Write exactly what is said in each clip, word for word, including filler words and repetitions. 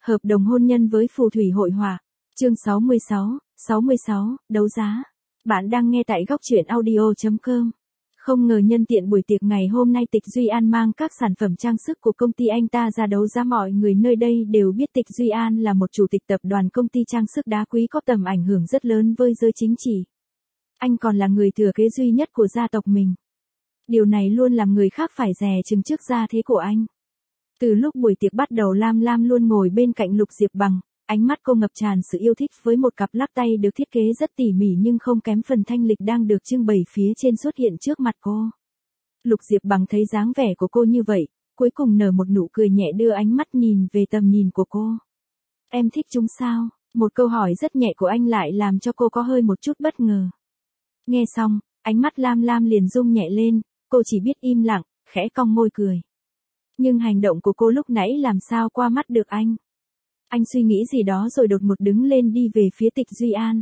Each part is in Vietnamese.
Hợp đồng hôn nhân với phù thủy hội họa. Chương sáu mươi sáu, sáu mươi sáu, đấu giá. Bạn đang nghe tại góc truyện audio chấm com. Không ngờ nhân tiện buổi tiệc ngày hôm nay Tịch Duy An mang các sản phẩm trang sức của công ty anh ta ra đấu giá. Mọi người nơi đây đều biết Tịch Duy An là một chủ tịch tập đoàn công ty trang sức đá quý có tầm ảnh hưởng rất lớn với giới chính trị. Anh còn là người thừa kế duy nhất của gia tộc mình. Điều này luôn làm người khác phải dè chừng trước gia thế của anh. Từ lúc buổi tiệc bắt đầu, Lam Lam luôn ngồi bên cạnh Lục Diệp Bằng, ánh mắt cô ngập tràn sự yêu thích với một cặp lắc tay được thiết kế rất tỉ mỉ nhưng không kém phần thanh lịch đang được trưng bày phía trên xuất hiện trước mặt cô. Lục Diệp Bằng thấy dáng vẻ của cô như vậy, cuối cùng nở một nụ cười nhẹ đưa ánh mắt nhìn về tầm nhìn của cô. Em thích chúng sao? Một câu hỏi rất nhẹ của anh lại làm cho cô có hơi một chút bất ngờ. Nghe xong, ánh mắt Lam Lam liền rung nhẹ lên, cô chỉ biết im lặng, khẽ cong môi cười. Nhưng hành động của cô lúc nãy làm sao qua mắt được anh. Anh suy nghĩ gì đó rồi đột ngột đứng lên đi về phía Tịch Duy An.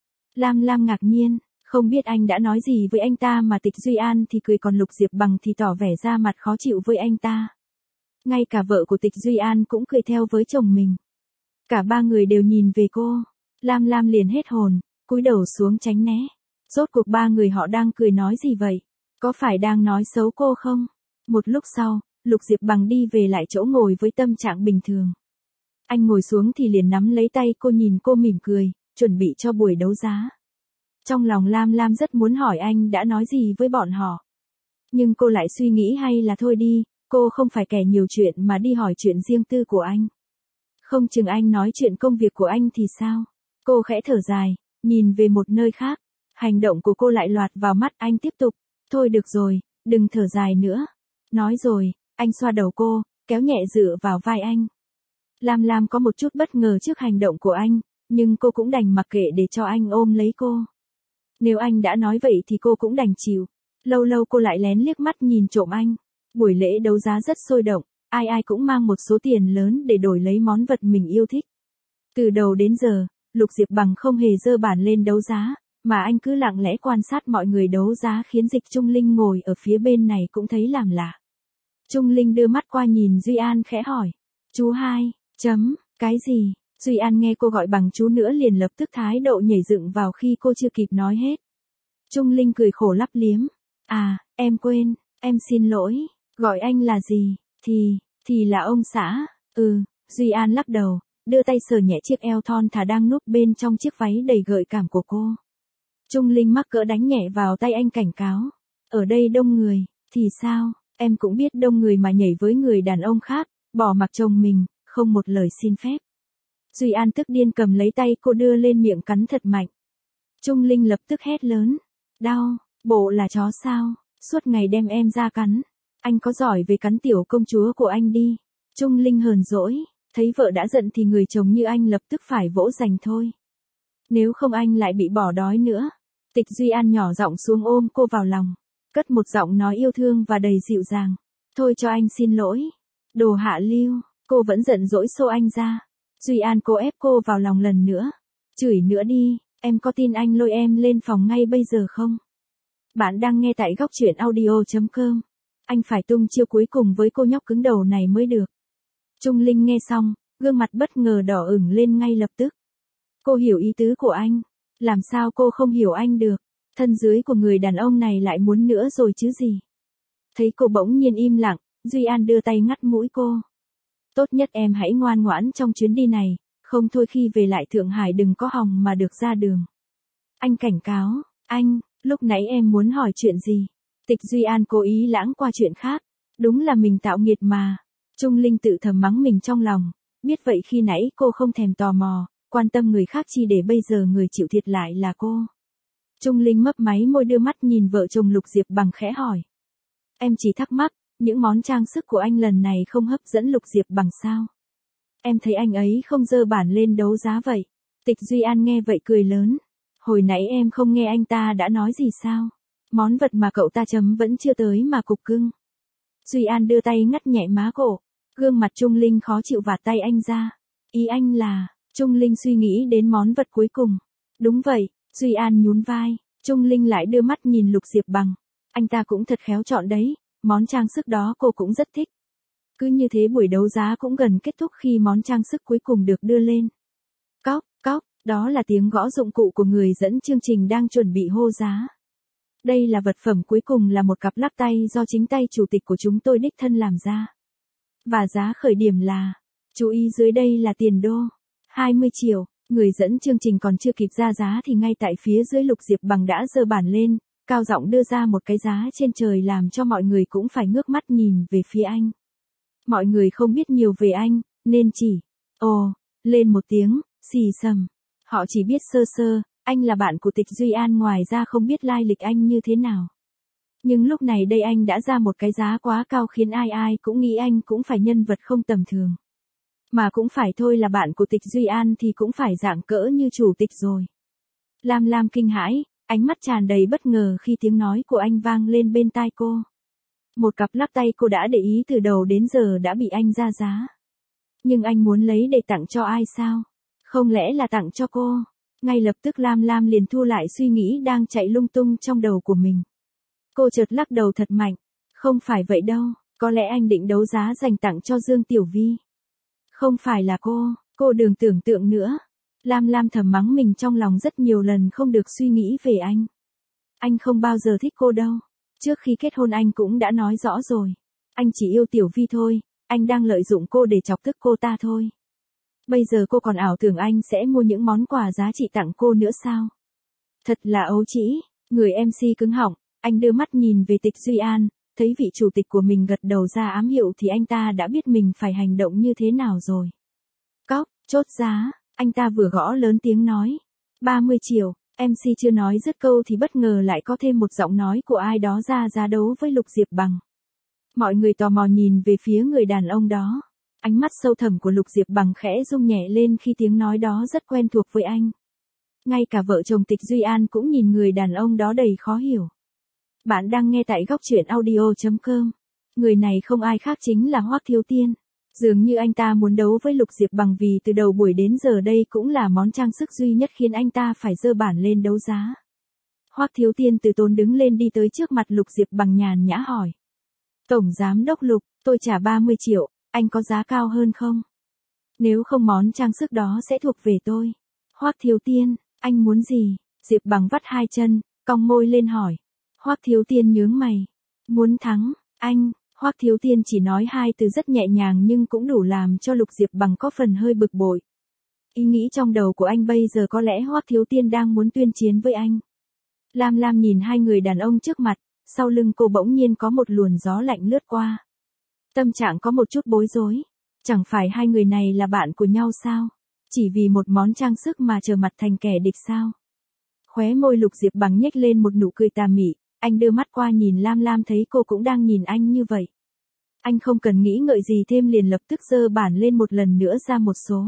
Lam Lam ngạc nhiên, không biết anh đã nói gì với anh ta mà Tịch Duy An thì cười còn Lục Diệp Bằng thì tỏ vẻ ra mặt khó chịu với anh ta. Ngay cả vợ của Tịch Duy An cũng cười theo với chồng mình. Cả ba người đều nhìn về cô. Lam Lam liền hết hồn, cúi đầu xuống tránh né. Rốt cuộc ba người họ đang cười nói gì vậy? Có phải đang nói xấu cô không? Một lúc sau, Lục Diệp Bằng đi về lại chỗ ngồi với tâm trạng bình thường. Anh ngồi xuống thì liền nắm lấy tay cô, nhìn cô mỉm cười, chuẩn bị cho buổi đấu giá. Trong lòng Lam Lam rất muốn hỏi anh đã nói gì với bọn họ. Nhưng cô lại suy nghĩ hay là thôi đi, cô không phải kẻ nhiều chuyện mà đi hỏi chuyện riêng tư của anh. Không chừng anh nói chuyện công việc của anh thì sao? Cô khẽ thở dài, nhìn về một nơi khác. Hành động của cô lại lọt vào mắt anh tiếp tục. Thôi được rồi, đừng thở dài nữa. Nói rồi, anh xoa đầu cô, kéo nhẹ dựa vào vai anh. Lam Lam có một chút bất ngờ trước hành động của anh, nhưng cô cũng đành mặc kệ để cho anh ôm lấy cô. Nếu anh đã nói vậy thì cô cũng đành chịu. Lâu lâu cô lại lén liếc mắt nhìn trộm anh. Buổi lễ đấu giá rất sôi động, ai ai cũng mang một số tiền lớn để đổi lấy món vật mình yêu thích. Từ đầu đến giờ, Lục Diệp Bằng không hề dơ bản lên đấu giá, mà anh cứ lặng lẽ quan sát mọi người đấu giá khiến Dịch Trung Linh ngồi ở phía bên này cũng thấy làm lạ. Trung Linh đưa mắt qua nhìn Duy An khẽ hỏi. Chú hai, chấm, cái gì? Duy An nghe cô gọi bằng chú nữa liền lập tức thái độ nhảy dựng vào khi cô chưa kịp nói hết. Trung Linh cười khổ lắp liếm. À, em quên, em xin lỗi, gọi anh là gì? Thì, thì là ông xã. Ừ, Duy An lắc đầu, đưa tay sờ nhẹ chiếc eo thon thả đang núp bên trong chiếc váy đầy gợi cảm của cô. Trung Linh mắc cỡ đánh nhẹ vào tay anh cảnh cáo. Ở đây đông người, thì sao, em cũng biết đông người mà nhảy với người đàn ông khác, bỏ mặc chồng mình, không một lời xin phép. Duy An tức điên cầm lấy tay cô đưa lên miệng cắn thật mạnh. Trung Linh lập tức hét lớn. Đau, bộ là chó sao, suốt ngày đem em ra cắn. Anh có giỏi về cắn tiểu công chúa của anh đi. Trung Linh hờn dỗi, thấy vợ đã giận thì người chồng như anh lập tức phải vỗ giành thôi. Nếu không anh lại bị bỏ đói nữa. Tịch Duy An nhỏ giọng xuống ôm cô vào lòng, cất một giọng nói yêu thương và đầy dịu dàng. Thôi cho anh xin lỗi. Đồ hạ lưu, cô vẫn giận dỗi xô anh ra. Duy An cố ép cô vào lòng lần nữa. Chửi nữa đi, em có tin anh lôi em lên phòng ngay bây giờ không? Bạn đang nghe tại góc truyện audio chấm com. Anh phải tung chiêu cuối cùng với cô nhóc cứng đầu này mới được. Trung Linh nghe xong, gương mặt bất ngờ đỏ ửng lên ngay lập tức. Cô hiểu ý tứ của anh. Làm sao cô không hiểu anh được? Thân dưới của người đàn ông này lại muốn nữa rồi chứ gì? Thấy cô bỗng nhiên im lặng, Duy An đưa tay ngắt mũi cô. Tốt nhất em hãy ngoan ngoãn trong chuyến đi này, không thôi khi về lại Thượng Hải đừng có hòng mà được ra đường. Anh cảnh cáo, anh, lúc nãy em muốn hỏi chuyện gì? Tịch Duy An cố ý lãng qua chuyện khác. Đúng là mình tạo nghiệt mà. Trung Linh tự thầm mắng mình trong lòng, biết vậy khi nãy cô không thèm tò mò, quan tâm người khác chi để bây giờ người chịu thiệt lại là cô. Trung Linh mấp máy môi đưa mắt nhìn vợ chồng Lục Diệp Bằng khẽ hỏi. Em chỉ thắc mắc, những món trang sức của anh lần này không hấp dẫn Lục Diệp Bằng sao? Em thấy anh ấy không dơ bản lên đấu giá vậy. Tịch Duy An nghe vậy cười lớn. Hồi nãy em không nghe anh ta đã nói gì sao? Món vật mà cậu ta chấm vẫn chưa tới mà cục cưng. Duy An đưa tay ngắt nhẹ má cổ. Gương mặt Trung Linh khó chịu vạt tay anh ra. Ý anh là, Trung Linh suy nghĩ đến món vật cuối cùng. Đúng vậy, Duy An nhún vai. Trung Linh lại đưa mắt nhìn Lục Diệp Bằng. Anh ta cũng thật khéo chọn đấy, món trang sức đó cô cũng rất thích. Cứ như thế buổi đấu giá cũng gần kết thúc khi món trang sức cuối cùng được đưa lên. Cóc, cóc, đó là tiếng gõ dụng cụ của người dẫn chương trình đang chuẩn bị hô giá. Đây là vật phẩm cuối cùng, là một cặp lắc tay do chính tay chủ tịch của chúng tôi đích thân làm ra. Và giá khởi điểm là, chú ý dưới đây là tiền đô, hai mươi triệu. Người dẫn chương trình còn chưa kịp ra giá thì ngay tại phía dưới Lục Diệp Bằng đã giơ bản lên, cao giọng đưa ra một cái giá trên trời làm cho mọi người cũng phải ngước mắt nhìn về phía anh. Mọi người không biết nhiều về anh, nên chỉ, ồ, lên một tiếng, xì xầm. Họ chỉ biết sơ sơ, anh là bạn của Tịch Duy An, ngoài ra không biết lai lịch anh như thế nào. Nhưng lúc này đây anh đã ra một cái giá quá cao khiến ai ai cũng nghĩ anh cũng phải nhân vật không tầm thường. Mà cũng phải thôi, là bạn của Tịch Duy An thì cũng phải dạng cỡ như chủ tịch rồi. Lam Lam kinh hãi, ánh mắt tràn đầy bất ngờ khi tiếng nói của anh vang lên bên tai cô. Một cặp lắc tay cô đã để ý từ đầu đến giờ đã bị anh ra giá. Nhưng anh muốn lấy để tặng cho ai sao? Không lẽ là tặng cho cô? Ngay lập tức Lam Lam liền thu lại suy nghĩ đang chạy lung tung trong đầu của mình. Cô chợt lắc đầu thật mạnh. Không phải vậy đâu, có lẽ anh định đấu giá dành tặng cho Dương Tiểu Vi. Không phải là cô, cô đừng tưởng tượng nữa. Lam Lam thầm mắng mình trong lòng rất nhiều lần không được suy nghĩ về anh. Anh không bao giờ thích cô đâu. Trước khi kết hôn anh cũng đã nói rõ rồi. Anh chỉ yêu Tiểu Vi thôi, anh đang lợi dụng cô để chọc tức cô ta thôi. Bây giờ cô còn ảo tưởng anh sẽ mua những món quà giá trị tặng cô nữa sao? Thật là ấu trĩ. Người em xê cứng họng, anh đưa mắt nhìn về Tịch Duy An, thấy vị chủ tịch của mình gật đầu ra ám hiệu thì anh ta đã biết mình phải hành động như thế nào rồi. Cóc, chốt giá, anh ta vừa gõ lớn tiếng nói. ba mươi triệu, em xê chưa nói dứt câu thì bất ngờ lại có thêm một giọng nói của ai đó ra giá đấu với Lục Diệp Bằng. Mọi người tò mò nhìn về phía người đàn ông đó. Ánh mắt sâu thẳm của Lục Diệp Bằng khẽ rung nhẹ lên khi tiếng nói đó rất quen thuộc với anh. Ngay cả vợ chồng Tịch Duy An cũng nhìn người đàn ông đó đầy khó hiểu. Bạn đang nghe tại góc truyện audio chấm com. Người này không ai khác chính là Hoắc Thiếu Tiên. Dường như anh ta muốn đấu với Lục Diệp Bằng vì từ đầu buổi đến giờ đây cũng là món trang sức duy nhất khiến anh ta phải giơ bản lên đấu giá. Hoắc Thiếu Tiên từ tốn đứng lên đi tới trước mặt Lục Diệp Bằng nhàn nhã hỏi. Tổng Giám Đốc Lục, tôi trả ba mươi triệu, anh có giá cao hơn không? Nếu không món trang sức đó sẽ thuộc về tôi. Hoắc Thiếu Tiên, anh muốn gì? Diệp Bằng vắt hai chân, cong môi lên hỏi. Hoắc Thiếu Tiên nhướng mày. Muốn thắng, anh. Hoắc Thiếu Tiên chỉ nói hai từ rất nhẹ nhàng nhưng cũng đủ làm cho Lục Diệp Bằng có phần hơi bực bội. Ý nghĩ trong đầu của anh bây giờ có lẽ Hoắc Thiếu Tiên đang muốn tuyên chiến với anh. Lam Lam nhìn hai người đàn ông trước mặt, sau lưng cô bỗng nhiên có một luồng gió lạnh lướt qua. Tâm trạng có một chút bối rối. Chẳng phải hai người này là bạn của nhau sao? Chỉ vì một món trang sức mà trở mặt thành kẻ địch sao? Khóe môi Lục Diệp Bằng nhếch lên một nụ cười tà mị, anh đưa mắt qua nhìn Lam Lam thấy cô cũng đang nhìn anh như vậy. Anh không cần nghĩ ngợi gì thêm liền lập tức giơ bản lên một lần nữa ra một số.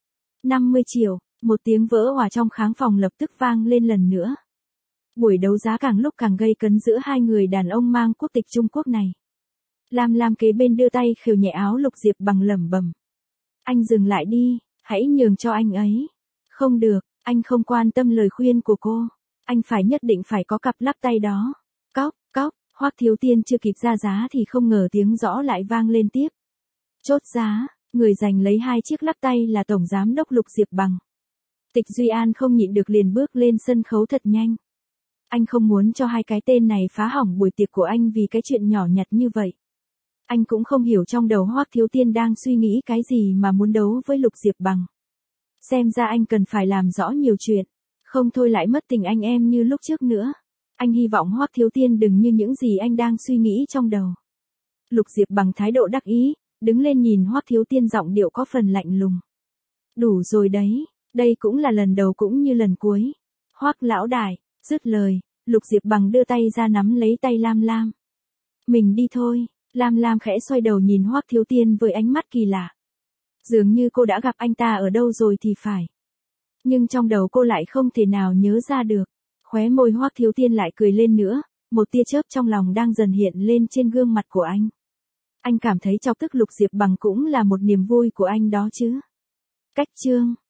năm mươi triệu, một tiếng vỡ òa trong khán phòng lập tức vang lên lần nữa. Buổi đấu giá càng lúc càng gây cấn giữa hai người đàn ông mang quốc tịch Trung Quốc này. Lam Lam kế bên đưa tay khều nhẹ áo Lục Diệp Bằng lẩm bẩm. Anh dừng lại đi, hãy nhường cho anh ấy. Không được, anh không quan tâm lời khuyên của cô. Anh phải nhất định phải có cặp lắc tay đó. Cóc, cóc, Hoắc Thiếu Tiên chưa kịp ra giá thì không ngờ tiếng rõ lại vang lên tiếp. Chốt giá, người giành lấy hai chiếc lắc tay là Tổng Giám Đốc Lục Diệp Bằng. Tịch Duy An không nhịn được liền bước lên sân khấu thật nhanh. Anh không muốn cho hai cái tên này phá hỏng buổi tiệc của anh vì cái chuyện nhỏ nhặt như vậy. Anh cũng không hiểu trong đầu Hoắc Thiếu Tiên đang suy nghĩ cái gì mà muốn đấu với Lục Diệp Bằng. Xem ra anh cần phải làm rõ nhiều chuyện, không thôi lại mất tình anh em như lúc trước nữa. Anh hy vọng Hoắc Thiếu Tiên đừng như những gì anh đang suy nghĩ trong đầu. Lục Diệp Bằng thái độ đắc ý, đứng lên nhìn Hoắc Thiếu Tiên giọng điệu có phần lạnh lùng. Đủ rồi đấy, đây cũng là lần đầu cũng như lần cuối. Hoắc lão đại, dứt lời, Lục Diệp Bằng đưa tay ra nắm lấy tay Lam Lam. Mình đi thôi. Lam Lam khẽ xoay đầu nhìn Hoắc Thiếu Tiên với ánh mắt kỳ lạ. Dường như cô đã gặp anh ta ở đâu rồi thì phải. Nhưng trong đầu cô lại không thể nào nhớ ra được. Khóe môi Hoắc Thiếu Tiên lại cười lên nữa, một tia chớp trong lòng đang dần hiện lên trên gương mặt của anh. Anh cảm thấy chọc tức Lục Diệp Bằng cũng là một niềm vui của anh đó chứ. Cách chương